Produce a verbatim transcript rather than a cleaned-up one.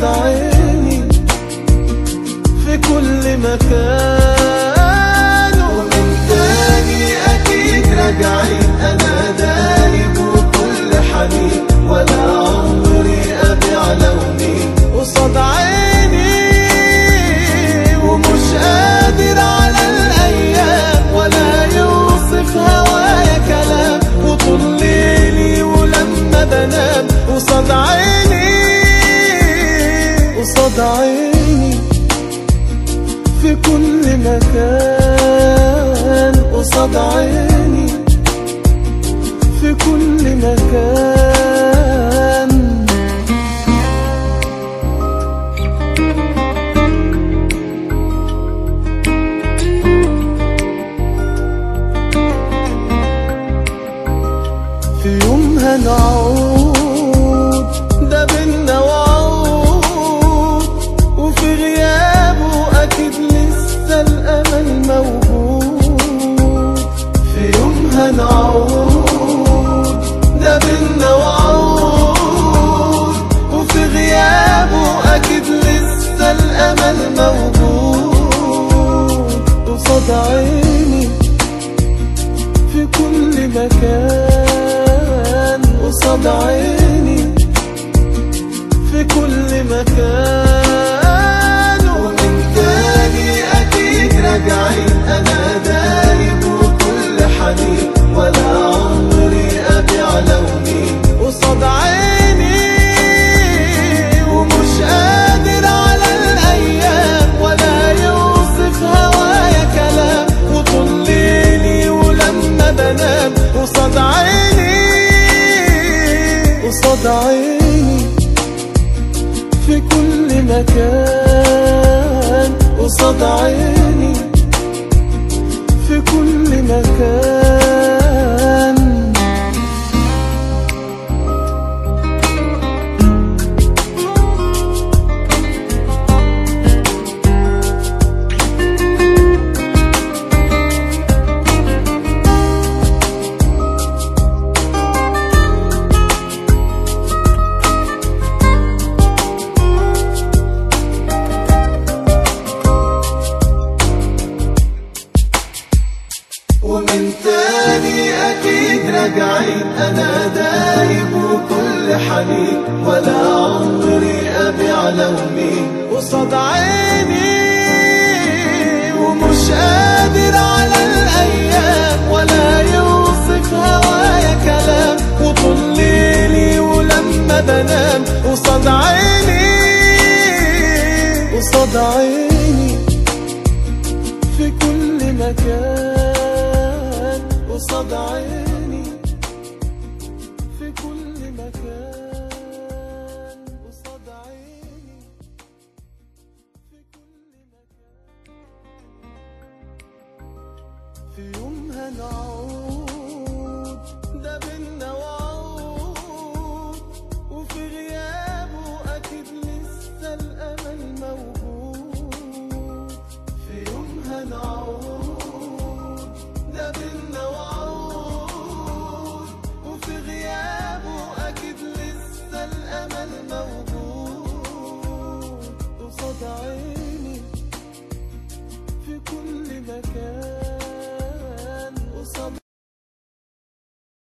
عيني في كل مكان. ومن تاني أكيد راجعين، أنا دايب وكل حنين، ولا عمري أبيع لوني قصاد عيني. ومش قادر على الأيام ولا يوصف هوايا كلام، وطول ليلي ولما بنام قصاد عيني قصاد عيني في كل مكان. قصاد عيني في كل مكان. في يوم هنعود ده بينا وعود، وفي غيابه أكيد لسه الأمل موجود. في يوم هنعود ده بينا وعود، وفي غيابه أكيد لسه الأمل موجود. قصاد عيني في كل مكان. قصاد عيني في كل مكان. ومن تاني أكيد راجعين، أنا دايب وكل حنين، ولا عمري أبيع لوني قصاد عيني. ومش قادر على الأيام ولا يوصف هوايا كلام، وطول ليلي ولما بنام قصاد عيني قصاد عيني في كل مكان. قصاد عيني في كل مكان. ومن تاني أكيد راجعين، أنا دايب وكل حنين، ولا عمري أبيع لوني قصاد عيني. ومش قادر على الأيام ولا يوصف هوايا كلام، وطول ليلي ولما بنام قصاد عيني قصاد عيني في كل مكان. قصاد عيني في كل مكان. قصاد عيني في كل مكان. في يوم هنعود